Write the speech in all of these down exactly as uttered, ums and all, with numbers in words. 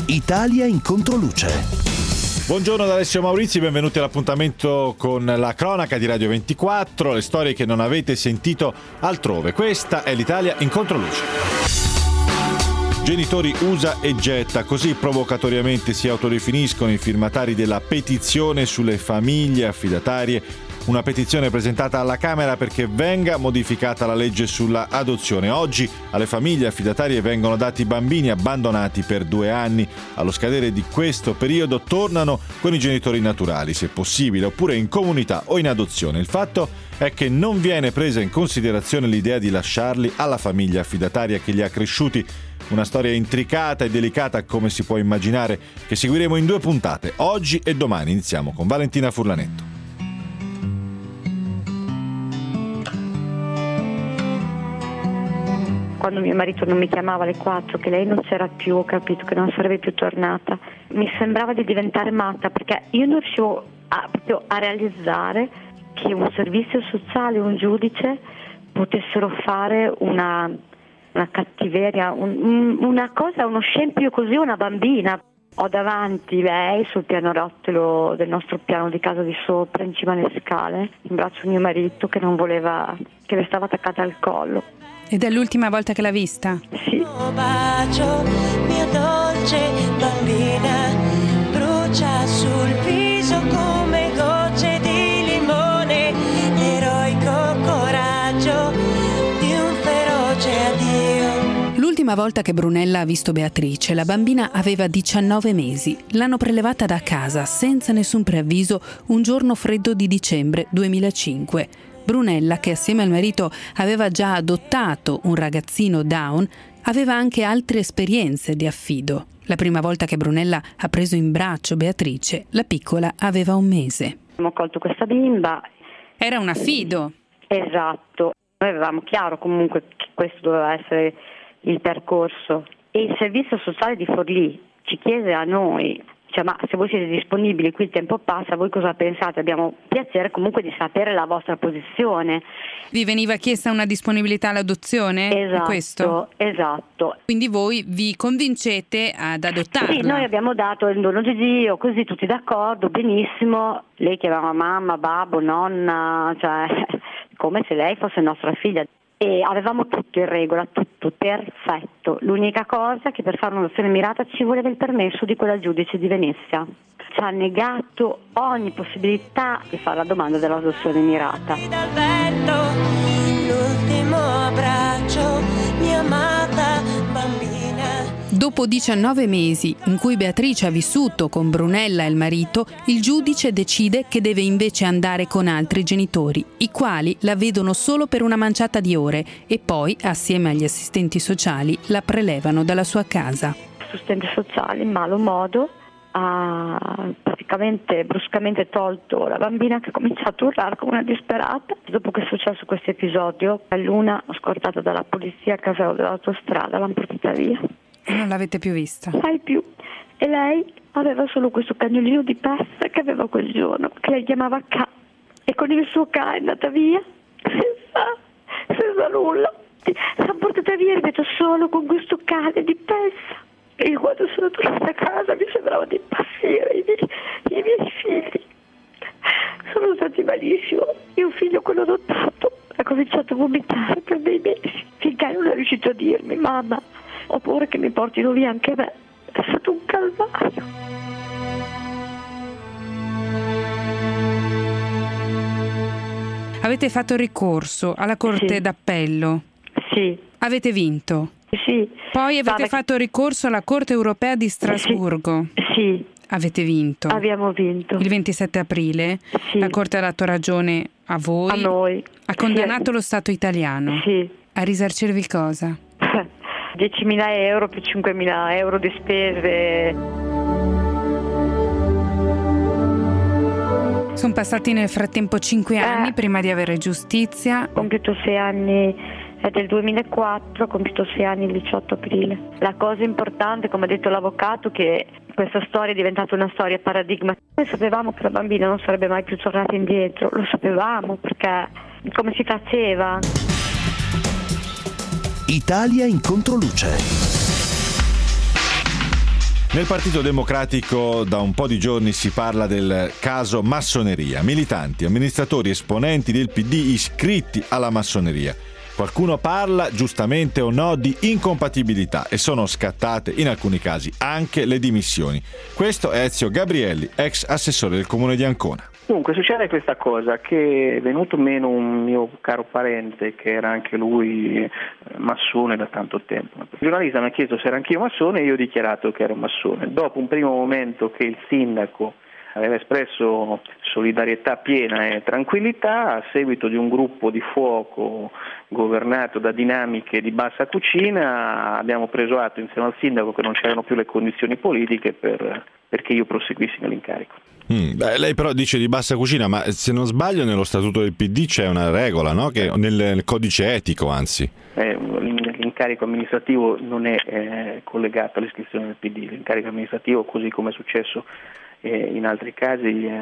Italia in controluce. Buongiorno da Alessio Maurizi, benvenuti all'appuntamento con la cronaca di Radio ventiquattro, le storie che non avete sentito altrove. Questa è l'Italia in controluce. Genitori usa e getta, così provocatoriamente si autodefiniscono i firmatari della petizione sulle famiglie affidatarie, una petizione presentata alla Camera perché venga modificata la legge sulla adozione. Oggi alle famiglie affidatarie vengono dati bambini abbandonati per due anni. Allo scadere di questo periodo tornano con i genitori naturali, se possibile, oppure in comunità o in adozione. Il fatto è che non viene presa in considerazione l'idea di lasciarli alla famiglia affidataria che li ha cresciuti. Una storia intricata e delicata, come si può immaginare, che seguiremo in due puntate, oggi e domani. Iniziamo con Valentina Furlanetto. Quando mio marito non mi chiamava alle quattro, che lei non c'era più, ho capito che non sarebbe più tornata, mi sembrava di diventare matta, perché io non riuscivo a, proprio a realizzare che un servizio sociale, un giudice potessero fare una, una cattiveria, un, una cosa, uno scempio così, una bambina. Ho davanti lei sul pianerottolo del nostro piano di casa di sopra, in cima alle scale, in braccio mio marito che non voleva, che le stava attaccata al collo. Ed è l'ultima volta che l'ha vista? Sì. Bacio, mia dolce bambina, brucia sul viso come gocce di limone, l'eroico coraggio di un feroce addio. L'ultima volta che Brunella ha visto Beatrice, la bambina aveva diciannove mesi. L'hanno prelevata da casa senza nessun preavviso un giorno freddo di dicembre duemilacinque. Brunella, che assieme al marito aveva già adottato un ragazzino Down, aveva anche altre esperienze di affido. La prima volta che Brunella ha preso in braccio Beatrice, la piccola aveva un mese. Abbiamo colto questa bimba. Era un affido. Esatto. Noi avevamo chiaro comunque che questo doveva essere il percorso. E il servizio sociale di Forlì ci chiese a noi, cioè, ma se voi siete disponibili, qui il tempo passa, voi cosa pensate? Abbiamo piacere comunque di sapere la vostra posizione. Vi veniva chiesta una disponibilità all'adozione? Esatto, questo? esatto. Quindi voi vi convincete ad adottarla? Sì, noi abbiamo dato il dono di Dio, così tutti d'accordo, benissimo. Lei chiamava mamma, babbo, nonna, cioè come se lei fosse nostra figlia. E avevamo tutto in regola, tutto perfetto. L'unica cosa è che per fare un'adozione mirata ci voleva il permesso di quella giudice di Venezia. Ci ha negato ogni possibilità di fare la domanda dell'adozione mirata. L'ultimo abbraccio, mia amata bambina. Dopo diciannove mesi in cui Beatrice ha vissuto con Brunella e il marito, il giudice decide che deve invece andare con altri genitori, i quali la vedono solo per una manciata di ore e poi, assieme agli assistenti sociali, la prelevano dalla sua casa. L'assistente sociale, in malo modo, ha praticamente bruscamente tolto la bambina, che ha cominciato a urlare come una disperata. Dopo che è successo questo episodio, Luna, scortata dalla polizia a casello dell'autostrada, l'hanno portata via. E non l'avete più vista? Mai più. E lei aveva solo questo cagnolino di pezza che aveva quel giorno, che lei chiamava K. E con il suo K è andata via senza, senza nulla. L'hanno portata via, ripeto, solo con questo cane di pezza. E io quando sono tornata a casa mi sembrava di impazzire. I miei, i miei figli sono stati malissimo. Mio figlio, quello adottato, ha cominciato a vomitare per dei mesi, finché non è riuscito a dirmi: mamma, ho paura che mi portino via anche me. È stato un calvario. Avete fatto ricorso alla Corte Sì. d'Appello? Sì. Avete vinto? Sì. Poi avete Vabbè. fatto ricorso alla Corte Europea di Strasburgo? Sì. Avete vinto? Abbiamo vinto. Il ventisette aprile? Sì. La Corte ha dato ragione a voi? A noi. Ha condannato Sì. lo Stato italiano? Sì. A risarcirvi cosa? diecimila euro più cinquemila euro di spese. Sono passati nel frattempo cinque Eh. anni prima di avere giustizia. Ho compiuto sei anni, è del duemilaquattro, ho compiuto sei anni il diciotto aprile. La cosa importante, come ha detto l'avvocato, che questa storia è diventata una storia paradigma. Noi sapevamo che la bambina non sarebbe mai più tornata indietro, lo sapevamo, perché come si faceva? Italia in controluce. Nel Partito Democratico da un po' di giorni si parla del caso massoneria. Militanti, amministratori, esponenti del P D iscritti alla massoneria. Qualcuno parla, giustamente o no, di incompatibilità e sono scattate in alcuni casi anche le dimissioni. Questo è Ezio Gabrielli, ex assessore del comune di Ancona. Dunque succede questa cosa, che è venuto meno un mio caro parente che era anche lui eh, massone da tanto tempo. Il giornalista mi ha chiesto se ero anch'io massone e io ho dichiarato che ero massone. Dopo un primo momento che il sindaco aveva espresso solidarietà piena e tranquillità, a seguito di un gruppo di fuoco governato da dinamiche di bassa cucina, abbiamo preso atto insieme al sindaco che non c'erano più le condizioni politiche per, perché io proseguissi nell'incarico. Mm, beh, lei però dice di bassa cucina, ma se non sbaglio nello statuto del P D c'è una regola, no? Che nel, nel codice etico, anzi. Eh, l'incarico amministrativo non è eh, collegato all'iscrizione del P D, l'incarico amministrativo, così come è successo eh, in altri casi, eh,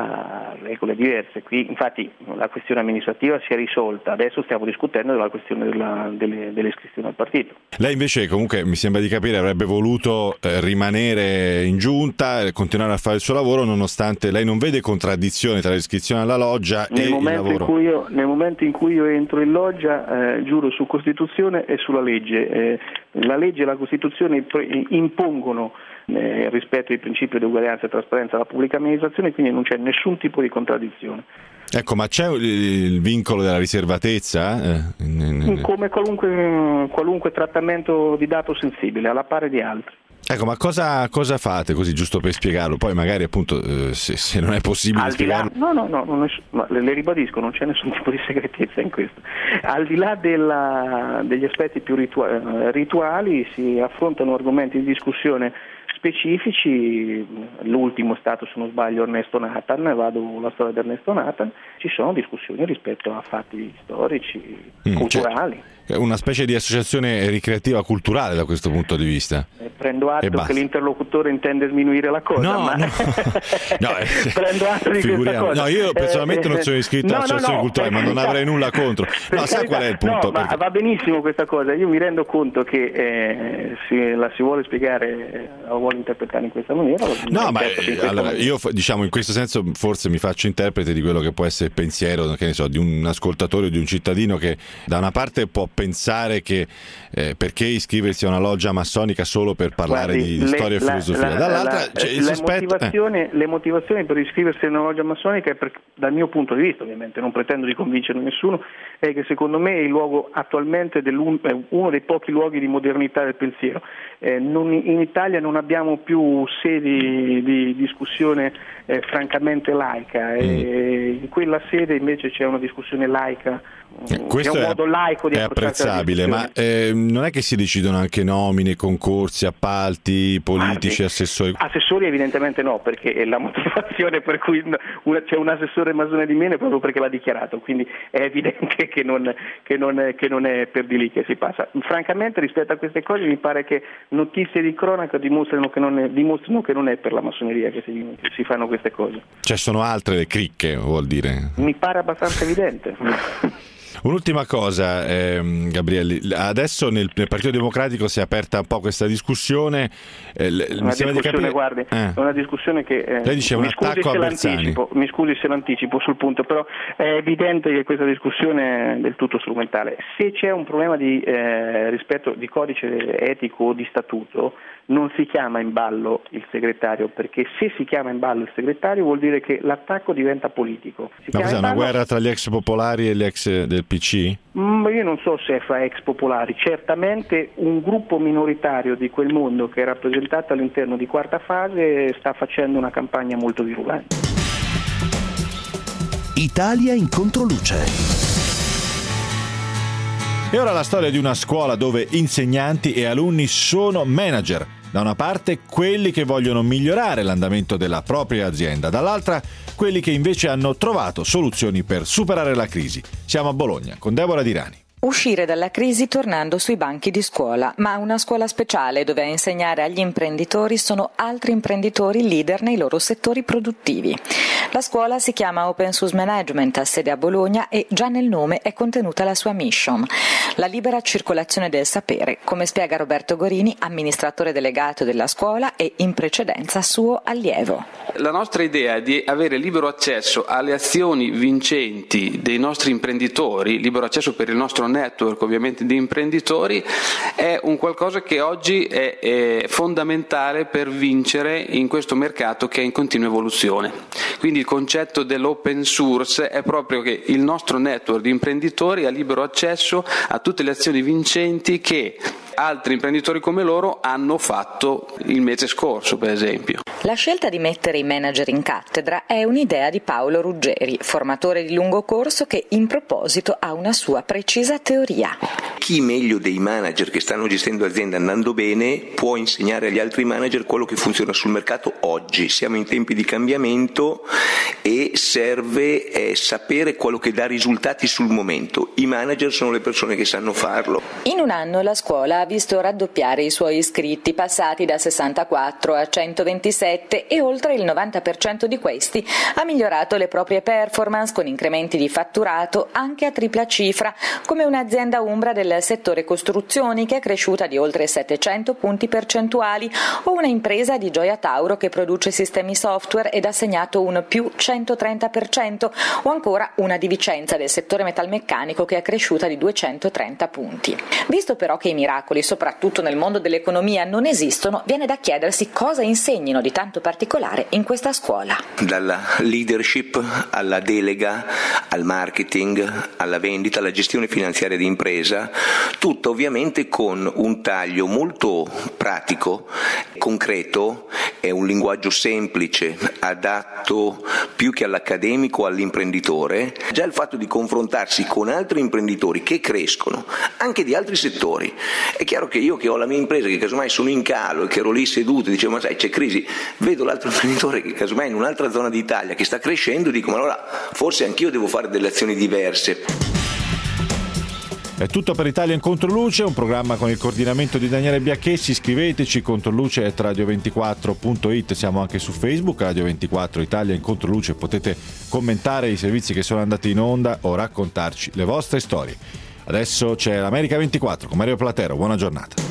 ha regole diverse. Qui infatti la questione amministrativa si è risolta, adesso stiamo discutendo della questione della, delle, delle iscrizioni al partito. Lei invece comunque, mi sembra di capire, avrebbe voluto eh, rimanere in giunta e continuare a fare il suo lavoro, nonostante lei non vede contraddizione tra l'iscrizione alla loggia nel e il lavoro. In cui io, nel momento in cui io entro in loggia eh, giuro su Costituzione e sulla legge. Eh, la legge e la Costituzione impongono eh, rispetto ai principi di uguaglianza e trasparenza alla pubblica amministrazione, quindi non c'è nessun tipo di contraddizione. Ecco, ma c'è il vincolo della riservatezza? Eh? Come qualunque, qualunque trattamento di dato sensibile, alla pari di altri. Ecco, ma cosa, cosa fate, così giusto per spiegarlo? Poi magari appunto eh, se, se non è possibile al spiegarlo... Di là, no, no, no, non è, no, le, le ribadisco, non c'è nessun tipo di segretezza in questo. Al di là della, degli aspetti più ritua- rituali si affrontano argomenti di discussione specifici, l'ultimo è stato, se non sbaglio, Ernesto Nathan, vado la storia di Ernesto Nathan, ci sono discussioni rispetto a fatti storici, mm, culturali. Cioè, una specie di associazione ricreativa culturale da questo punto di vista. Eh, prendo atto che l'interlocutore intende sminuire la cosa, no, ma no. no, eh, prendo atto di figuriamo. questa cosa. No, io personalmente eh, non sono iscritto no, all'associazione no, no, culturale, ma non avrei nulla contro. No, sai qual è il punto? No, perché... ma va benissimo questa cosa, io mi rendo conto che eh, si, la si vuole spiegare o vuole interpretare in questa maniera. No, ma eh, allora, io diciamo in questo senso forse mi faccio interprete di quello che può essere il pensiero, che ne so, di un ascoltatore o di un cittadino che da una parte può pensare che eh, perché iscriversi a una loggia massonica solo per parlare Guardi, di, di le, storia e la, filosofia, la, dall'altra la, cioè, il le, sospetto, motivazioni, eh. le motivazioni per iscriversi a una loggia massonica è per, dal mio punto di vista, ovviamente non pretendo di convincere nessuno, è che secondo me è il luogo attualmente è uno dei pochi luoghi di modernità del pensiero. Eh, non, in Italia non abbiamo più sedi di discussione eh, francamente laica, e in quella sede invece c'è una discussione laica. Questo è un modo laico di è apprezzabile, ma eh, non è che si decidono anche nomine, concorsi, appalti, politici, Guardi, assessori? Assessori evidentemente no, perché la motivazione per cui una, c'è un assessore masone di meno è proprio perché l'ha dichiarato, quindi è evidente che non, che, non è, che non è per di lì che si passa. Francamente rispetto a queste cose mi pare che notizie di cronaca dimostrano che non è, dimostrano che non è per la massoneria che si, che si fanno queste cose. Cioè sono altre le cricche, vuol dire? Mi pare abbastanza evidente. Un'ultima cosa, ehm, Gabrielli, adesso nel, nel Partito Democratico si è aperta un po' questa discussione. Eh, una discussione, di capire... guardi, eh. una discussione che eh, lei dice un attacco a Bersani. Mi scusi se l'anticipo sul punto, però è evidente che questa discussione è del tutto strumentale. Se c'è un problema di eh, rispetto di codice etico o di statuto, non si chiama in ballo il segretario, perché se si chiama in ballo il segretario vuol dire che l'attacco diventa politico. Si Ma cos'è, una ballo... guerra tra gli ex popolari e gli ex del P C? Mm, io non so se è fra ex popolari, certamente un gruppo minoritario di quel mondo che è rappresentato all'interno di Quarta Fase sta facendo una campagna molto virulente. Italia in controluce. E ora la storia di una scuola dove insegnanti e alunni sono manager. Da una parte quelli che vogliono migliorare l'andamento della propria azienda, dall'altra quelli che invece hanno trovato soluzioni per superare la crisi. Siamo a Bologna con Deborah Dirani. Uscire dalla crisi tornando sui banchi di scuola, ma una scuola speciale dove a insegnare agli imprenditori sono altri imprenditori leader nei loro settori produttivi. La scuola si chiama Open Source Management, ha sede a Bologna e già nel nome è contenuta la sua mission, la libera circolazione del sapere, come spiega Roberto Gorini, amministratore delegato della scuola e in precedenza suo allievo. La nostra idea è di avere libero accesso alle azioni vincenti dei nostri imprenditori, libero accesso per il nostro network ovviamente di imprenditori, è un qualcosa che oggi è, è fondamentale per vincere in questo mercato che è in continua evoluzione. Quindi il concetto dell'open source è proprio che il nostro network di imprenditori ha libero accesso a tutte le azioni vincenti che altri imprenditori come loro hanno fatto il mese scorso, per esempio. La scelta di mettere i manager in cattedra è un'idea di Paolo Ruggeri, formatore di lungo corso che in proposito ha una sua precisa teoria. Chi meglio dei manager che stanno gestendo aziende andando bene può insegnare agli altri manager quello che funziona sul mercato oggi. Siamo in tempi di cambiamento e serve eh, sapere quello che dà risultati sul momento. I manager sono le persone che sanno farlo. In un anno la scuola ha visto raddoppiare i suoi iscritti, passati da sessantaquattro a centoventisette, e oltre il novanta per cento di questi ha migliorato le proprie performance con incrementi di fatturato anche a tripla cifra, come un'azienda umbra del settore costruzioni che è cresciuta di oltre settecento punti percentuali, o una impresa di Gioia Tauro che produce sistemi software ed ha segnato un più centotrenta per cento, o ancora una di Vicenza del settore metalmeccanico che è cresciuta di duecentotrenta punti. Visto però che i miracoli, soprattutto nel mondo dell'economia, non esistono, viene da chiedersi cosa insegnino di tanto particolare in questa scuola. Dalla leadership alla delega, al marketing, alla vendita, alla gestione finanziaria di impresa, tutto ovviamente con un taglio molto pratico, concreto, è un linguaggio semplice, adatto più che all'accademico all'imprenditore. Già il fatto di confrontarsi con altri imprenditori che crescono, anche di altri settori. È chiaro che io che ho la mia impresa, che casomai sono in calo e che ero lì seduto e dicevo ma sai c'è crisi, vedo l'altro imprenditore che casomai in un'altra zona d'Italia che sta crescendo e dico ma allora forse anch'io devo fare delle azioni diverse. È tutto per Italia in Controluce, un programma con il coordinamento di Daniele Biacchessi. Scriveteci controluce chiocciola radio ventiquattro punto it, siamo anche su Facebook, Radio ventiquattro Italia in Controluce, potete commentare i servizi che sono andati in onda o raccontarci le vostre storie. Adesso c'è l'America ventiquattro con Mario Platero, buona giornata.